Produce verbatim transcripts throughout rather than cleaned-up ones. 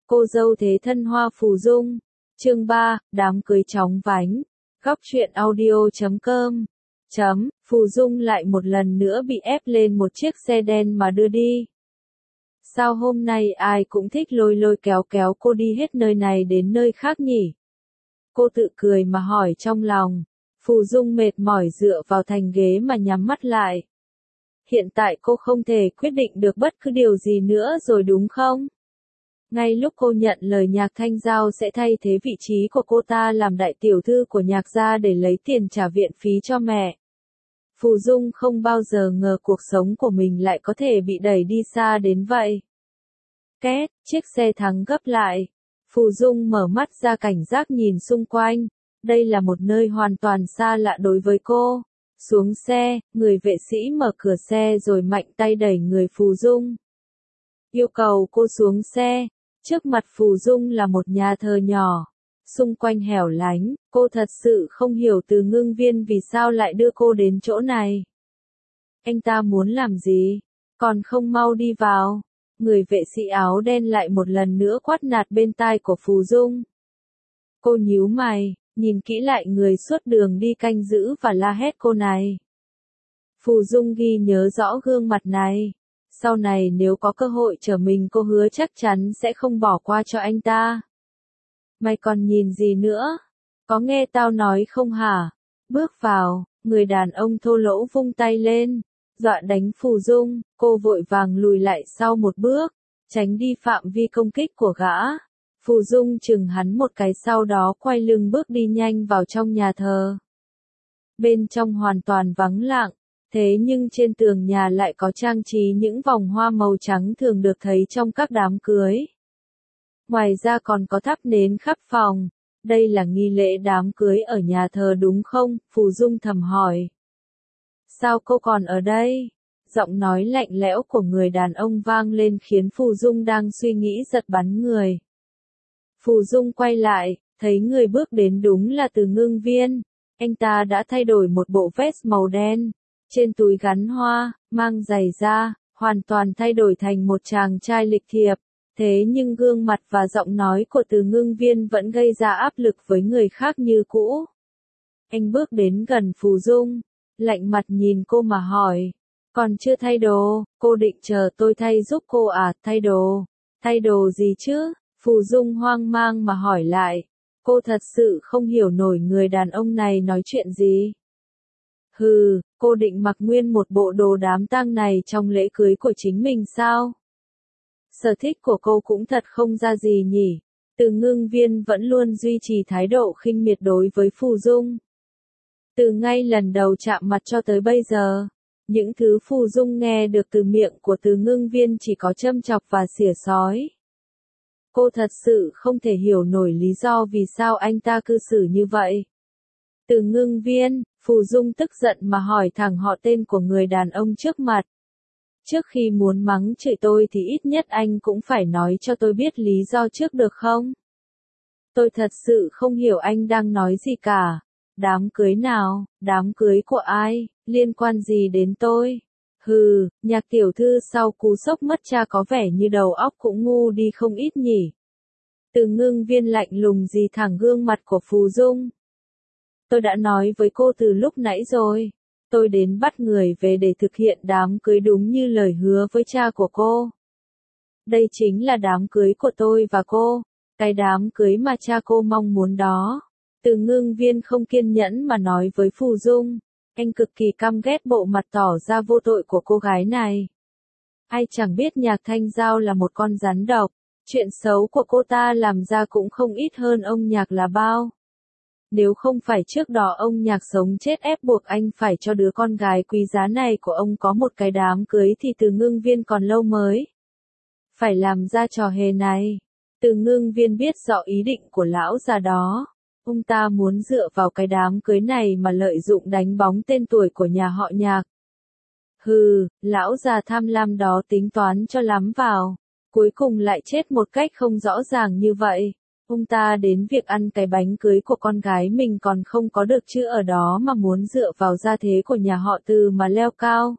Cô dâu thế thân Hoa Phù Dung. Chương ba, đám cưới chóng vánh. Góc truyện audio chấm com. Chấm, Phù Dung lại một lần nữa bị ép lên một chiếc xe đen mà đưa đi. Sao hôm nay ai cũng thích lôi lôi kéo kéo cô đi hết nơi này đến nơi khác nhỉ? Cô tự cười mà hỏi trong lòng. Phù Dung mệt mỏi dựa vào thành ghế mà nhắm mắt lại. Hiện tại cô không thể quyết định được bất cứ điều gì nữa rồi đúng không? Ngay lúc cô nhận lời Nhạc Thanh Giao sẽ thay thế vị trí của cô ta làm đại tiểu thư của Nhạc gia để lấy tiền trả viện phí cho mẹ. Phù Dung không bao giờ ngờ cuộc sống của mình lại có thể bị đẩy đi xa đến vậy. Két, chiếc xe thắng gấp lại. Phù Dung mở mắt ra cảnh giác nhìn xung quanh. Đây là một nơi hoàn toàn xa lạ đối với cô. Xuống xe, người vệ sĩ mở cửa xe rồi mạnh tay đẩy người Phù Dung. Yêu cầu cô xuống xe. Trước mặt Phù Dung là một nhà thờ nhỏ. Xung quanh hẻo lánh, cô thật sự không hiểu Từ Ngưng Viên vì sao lại đưa cô đến chỗ này. Anh ta muốn làm gì? Còn không mau đi vào. Người vệ sĩ áo đen lại một lần nữa quát nạt bên tai của Phù Dung. Cô nhíu mày, nhìn kỹ lại người suốt đường đi canh giữ và la hét cô này. Phù Dung ghi nhớ rõ gương mặt này. Sau này nếu có cơ hội trở mình cô hứa chắc chắn sẽ không bỏ qua cho anh ta. Mày còn nhìn gì nữa? Có nghe tao nói không hả? Bước vào, người đàn ông thô lỗ vung tay lên, dọa đánh Phù Dung, cô vội vàng lùi lại sau một bước, tránh đi phạm vi công kích của gã. Phù Dung chừng hắn một cái sau đó quay lưng bước đi nhanh vào trong nhà thờ. Bên trong hoàn toàn vắng lặng, thế nhưng trên tường nhà lại có trang trí những vòng hoa màu trắng thường được thấy trong các đám cưới. Ngoài ra còn có thắp nến khắp phòng. Đây là nghi lễ đám cưới ở nhà thờ đúng không? Phù Dung thầm hỏi. Sao cô còn ở đây? Giọng nói lạnh lẽo của người đàn ông vang lên khiến Phù Dung đang suy nghĩ giật bắn người. Phù Dung quay lại, thấy người bước đến đúng là Từ Ngưng Viên. Anh ta đã thay đổi một bộ vest màu đen, trên túi gắn hoa, mang giày da, hoàn toàn thay đổi thành một chàng trai lịch thiệp. Thế nhưng gương mặt và giọng nói của Từ Ngưng Viên vẫn gây ra áp lực với người khác như cũ. Anh bước đến gần Phù Dung, lạnh mặt nhìn cô mà hỏi. Còn chưa thay đồ, cô định chờ tôi thay giúp cô à? Thay đồ? Thay đồ gì chứ? Phù Dung hoang mang mà hỏi lại. Cô thật sự không hiểu nổi người đàn ông này nói chuyện gì. Hừ, cô định mặc nguyên một bộ đồ đám tang này trong lễ cưới của chính mình sao? Sở thích của cô cũng thật không ra gì nhỉ. Từ Ngưng Viên vẫn luôn duy trì thái độ khinh miệt đối với Phù Dung. Từ ngay lần đầu chạm mặt cho tới bây giờ, những thứ Phù Dung nghe được từ miệng của Từ Ngưng Viên chỉ có châm chọc và xỉa xói. Cô thật sự không thể hiểu nổi lý do vì sao anh ta cư xử như vậy. Từ Ngưng Viên, Phù Dung tức giận mà hỏi thẳng họ tên của người đàn ông trước mặt. Trước khi muốn mắng chửi tôi thì ít nhất anh cũng phải nói cho tôi biết lý do trước được không? Tôi thật sự không hiểu anh đang nói gì cả. Đám cưới nào, đám cưới của ai, liên quan gì đến tôi? Hừ, Nhạc tiểu thư sau cú sốc mất cha có vẻ như đầu óc cũng ngu đi không ít nhỉ. Từ Ngưng Viên lạnh lùng dì thẳng gương mặt của Phù Dung. Tôi đã nói với cô từ lúc nãy rồi. Tôi đến bắt người về để thực hiện đám cưới đúng như lời hứa với cha của cô. Đây chính là đám cưới của tôi và cô, cái đám cưới mà cha cô mong muốn đó. Từ Ngưng Viên không kiên nhẫn mà nói với Phù Dung, anh cực kỳ căm ghét bộ mặt tỏ ra vô tội của cô gái này. Ai chẳng biết Nhạc Thanh Giao là một con rắn độc, chuyện xấu của cô ta làm ra cũng không ít hơn ông Nhạc là bao. Nếu không phải trước đó ông Nhạc sống chết ép buộc anh phải cho đứa con gái quý giá này của ông có một cái đám cưới thì Từ Ngưng Viên còn lâu mới phải làm ra trò hề này. Từ Ngưng Viên biết rõ ý định của lão già đó. Ông ta muốn dựa vào cái đám cưới này mà lợi dụng đánh bóng tên tuổi của nhà họ Nhạc. Hừ, lão già tham lam đó tính toán cho lắm vào. Cuối cùng lại chết một cách không rõ ràng như vậy. Ông ta đến việc ăn cái bánh cưới của con gái mình còn không có được chữ ở đó mà muốn dựa vào gia thế của nhà họ Từ mà leo cao.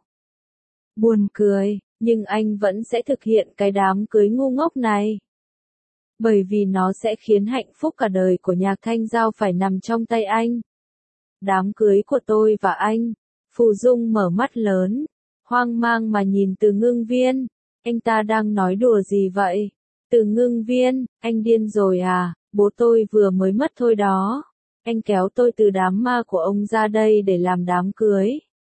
Buồn cười, nhưng anh vẫn sẽ thực hiện cái đám cưới ngu ngốc này. Bởi vì nó sẽ khiến hạnh phúc cả đời của Nhạc Thanh Giao phải nằm trong tay anh. Đám cưới của tôi và anh. Phù Dung mở mắt lớn, hoang mang mà nhìn Từ Ngưng Viên. Anh ta đang nói đùa gì vậy? Từ Ngưng Viên, anh điên rồi à? Bố tôi vừa mới mất thôi đó. Anh kéo tôi từ đám ma của ông ra đây để làm đám cưới.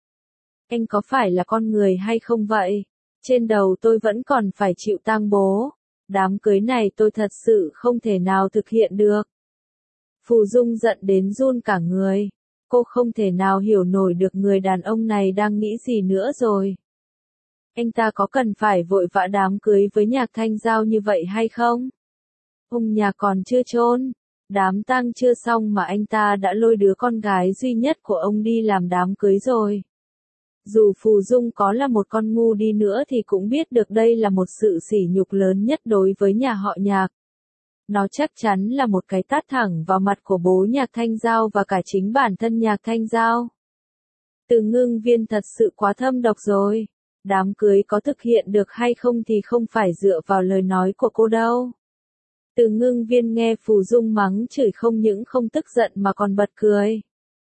Anh có phải là con người hay không vậy? Trên đầu tôi vẫn còn phải chịu tang bố. Đám cưới này tôi thật sự không thể nào thực hiện được. Phù Dung giận đến run cả người. Cô không thể nào hiểu nổi được người đàn ông này đang nghĩ gì nữa rồi. Anh ta có cần phải vội vã đám cưới với Nhạc Thanh Giao như vậy hay không? Ông nhà còn chưa chôn, đám tang chưa xong mà anh ta đã lôi đứa con gái duy nhất của ông đi làm đám cưới rồi. Dù Phù Dung có là một con ngu đi nữa thì cũng biết được đây là một sự sỉ nhục lớn nhất đối với nhà họ Nhạc. Nó chắc chắn là một cái tát thẳng vào mặt của bố Nhạc Thanh Giao và cả chính bản thân Nhạc Thanh Giao. Từ Ngưng Viên thật sự quá thâm độc rồi. Đám cưới có thực hiện được hay không thì không phải dựa vào lời nói của cô đâu. Từ Ngưng Viên nghe Phù Dung mắng chửi không những không tức giận mà còn bật cười.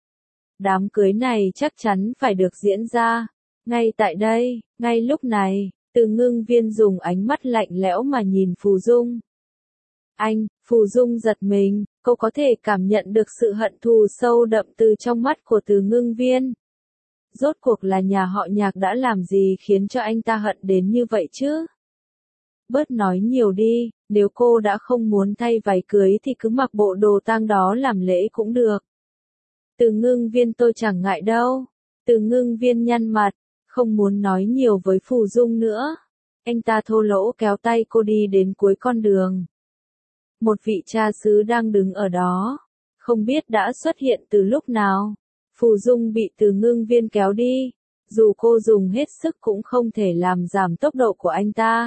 Đám cưới này chắc chắn phải được diễn ra. Ngay tại đây, ngay lúc này, Từ Ngưng Viên dùng ánh mắt lạnh lẽo mà nhìn Phù Dung. Anh, Phù Dung giật mình, cô có thể cảm nhận được sự hận thù sâu đậm từ trong mắt của Từ Ngưng Viên. Rốt cuộc là nhà họ Nhạc đã làm gì khiến cho anh ta hận đến như vậy chứ? Bớt nói nhiều đi, nếu cô đã không muốn thay váy cưới thì cứ mặc bộ đồ tang đó làm lễ cũng được. Từ Ngưng Viên tôi chẳng ngại đâu. Từ Ngưng Viên nhăn mặt, không muốn nói nhiều với Phù Dung nữa. Anh ta thô lỗ kéo tay cô đi đến cuối con đường. Một vị cha xứ đang đứng ở đó, không biết đã xuất hiện từ lúc nào. Phù Dung bị Từ Ngưng Viên kéo đi, dù cô dùng hết sức cũng không thể làm giảm tốc độ của anh ta.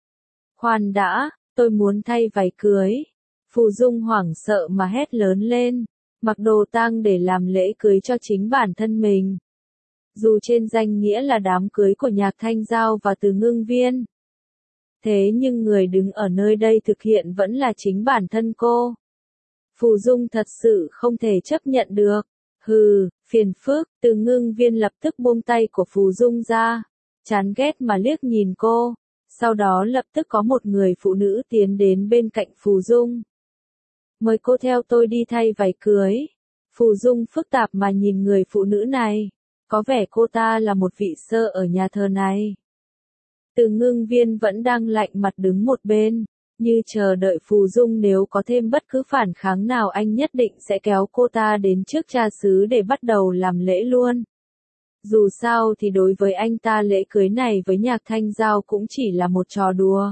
Khoan đã, tôi muốn thay váy cưới. Phù Dung hoảng sợ mà hét lớn lên, mặc đồ tang để làm lễ cưới cho chính bản thân mình. Dù trên danh nghĩa là đám cưới của Nhạc Thanh Giao và Từ Ngưng Viên. Thế nhưng người đứng ở nơi đây thực hiện vẫn là chính bản thân cô. Phù Dung thật sự không thể chấp nhận được. Hừ, phiền phức, Từ Ngưng Viên lập tức buông tay của Phù Dung ra, chán ghét mà liếc nhìn cô, sau đó lập tức có một người phụ nữ tiến đến bên cạnh Phù Dung. Mời cô theo tôi đi thay váy cưới. Phù Dung phức tạp mà nhìn người phụ nữ này, có vẻ cô ta là một vị sơ ở nhà thờ này. Từ Ngưng Viên vẫn đang lạnh mặt đứng một bên, như chờ đợi Phù Dung nếu có thêm bất cứ phản kháng nào anh nhất định sẽ kéo cô ta đến trước cha xứ để bắt đầu làm lễ luôn. Dù sao thì đối với anh ta lễ cưới này với Nhạc Thanh Giao cũng chỉ là một trò đùa.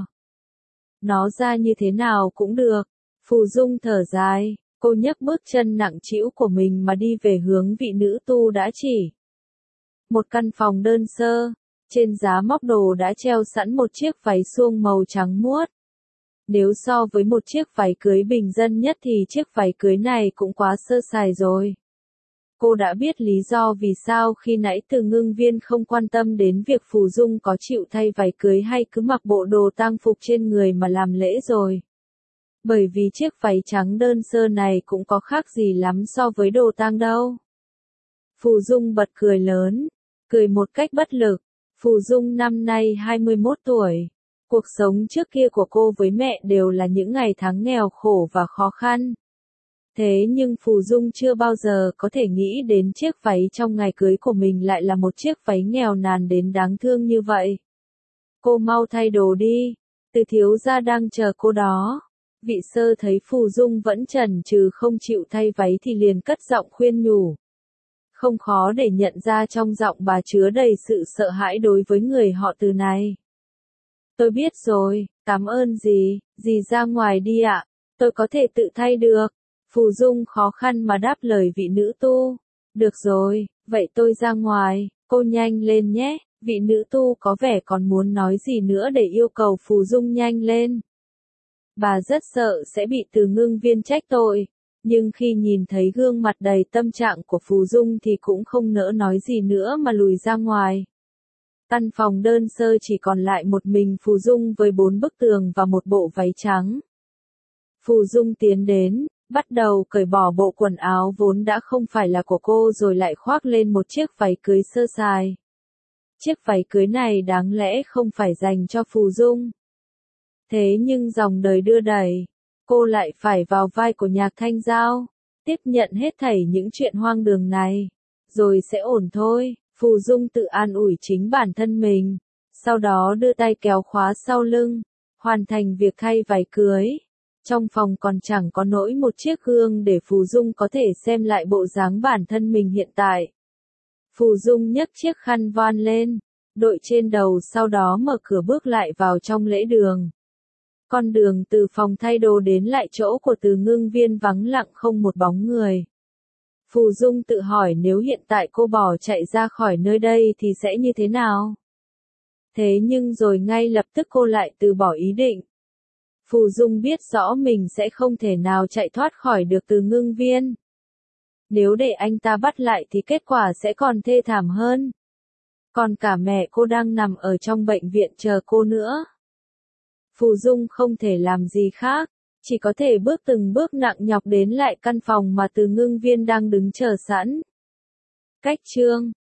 Nó ra như thế nào cũng được. Phù Dung thở dài, cô nhấc bước chân nặng trĩu của mình mà đi về hướng vị nữ tu đã chỉ. Một căn phòng đơn sơ, trên giá móc đồ đã treo sẵn một chiếc váy suông màu trắng muốt. Nếu so với một chiếc váy cưới bình dân nhất thì chiếc váy cưới này cũng quá sơ sài rồi. Cô đã biết lý do vì sao khi nãy Từ Ngưng Viên không quan tâm đến việc Phù Dung có chịu thay váy cưới hay cứ mặc bộ đồ tang phục trên người mà làm lễ rồi. Bởi vì chiếc váy trắng đơn sơ này cũng có khác gì lắm so với đồ tang đâu. Phù Dung bật cười lớn, cười một cách bất lực. Phù Dung năm nay hai mươi mốt tuổi. Cuộc sống trước kia của cô với mẹ đều là những ngày tháng nghèo khổ và khó khăn. Thế nhưng Phù Dung chưa bao giờ có thể nghĩ đến chiếc váy trong ngày cưới của mình lại là một chiếc váy nghèo nàn đến đáng thương như vậy. Cô mau thay đồ đi, Từ thiếu gia đang chờ cô đó. Vị sơ thấy Phù Dung vẫn chần chừ không chịu thay váy thì liền cất giọng khuyên nhủ. Không khó để nhận ra trong giọng bà chứa đầy sự sợ hãi đối với người họ Từ này. Tôi biết rồi, cảm ơn dì, dì ra ngoài đi ạ, tôi có thể tự thay được. Phù Dung khó khăn mà đáp lời vị nữ tu. Được rồi, vậy tôi ra ngoài, cô nhanh lên nhé. Vị nữ tu có vẻ còn muốn nói gì nữa để yêu cầu Phù Dung nhanh lên. Bà rất sợ sẽ bị Từ Ngưng Viên trách tội, nhưng khi nhìn thấy gương mặt đầy tâm trạng của Phù Dung thì cũng không nỡ nói gì nữa mà lùi ra ngoài. Căn phòng đơn sơ chỉ còn lại một mình Phù Dung với bốn bức tường và một bộ váy trắng. Phù Dung tiến đến, bắt đầu cởi bỏ bộ quần áo vốn đã không phải là của cô rồi lại khoác lên một chiếc váy cưới sơ sài. Chiếc váy cưới này đáng lẽ không phải dành cho Phù Dung. Thế nhưng dòng đời đưa đẩy, cô lại phải vào vai của Nhạc Thanh Giao, tiếp nhận hết thảy những chuyện hoang đường này, rồi sẽ ổn thôi. Phù Dung tự an ủi chính bản thân mình, sau đó đưa tay kéo khóa sau lưng, hoàn thành việc thay váy cưới. Trong phòng còn chẳng có nỗi một chiếc gương để Phù Dung có thể xem lại bộ dáng bản thân mình hiện tại. Phù Dung nhấc chiếc khăn voan lên, đội trên đầu, sau đó mở cửa bước lại vào trong lễ đường. Con đường từ phòng thay đồ đến lại chỗ của Từ Ngưng Viên vắng lặng không một bóng người. Phù Dung tự hỏi nếu hiện tại cô bỏ chạy ra khỏi nơi đây thì sẽ như thế nào? Thế nhưng rồi ngay lập tức cô lại từ bỏ ý định. Phù Dung biết rõ mình sẽ không thể nào chạy thoát khỏi được Từ Ngưng Viên. Nếu để anh ta bắt lại thì kết quả sẽ còn thê thảm hơn. Còn cả mẹ cô đang nằm ở trong bệnh viện chờ cô nữa. Phù Dung không thể làm gì khác, chỉ có thể bước từng bước nặng nhọc đến lại căn phòng mà Từ Ngưng Viên đang đứng chờ sẵn. Cách chương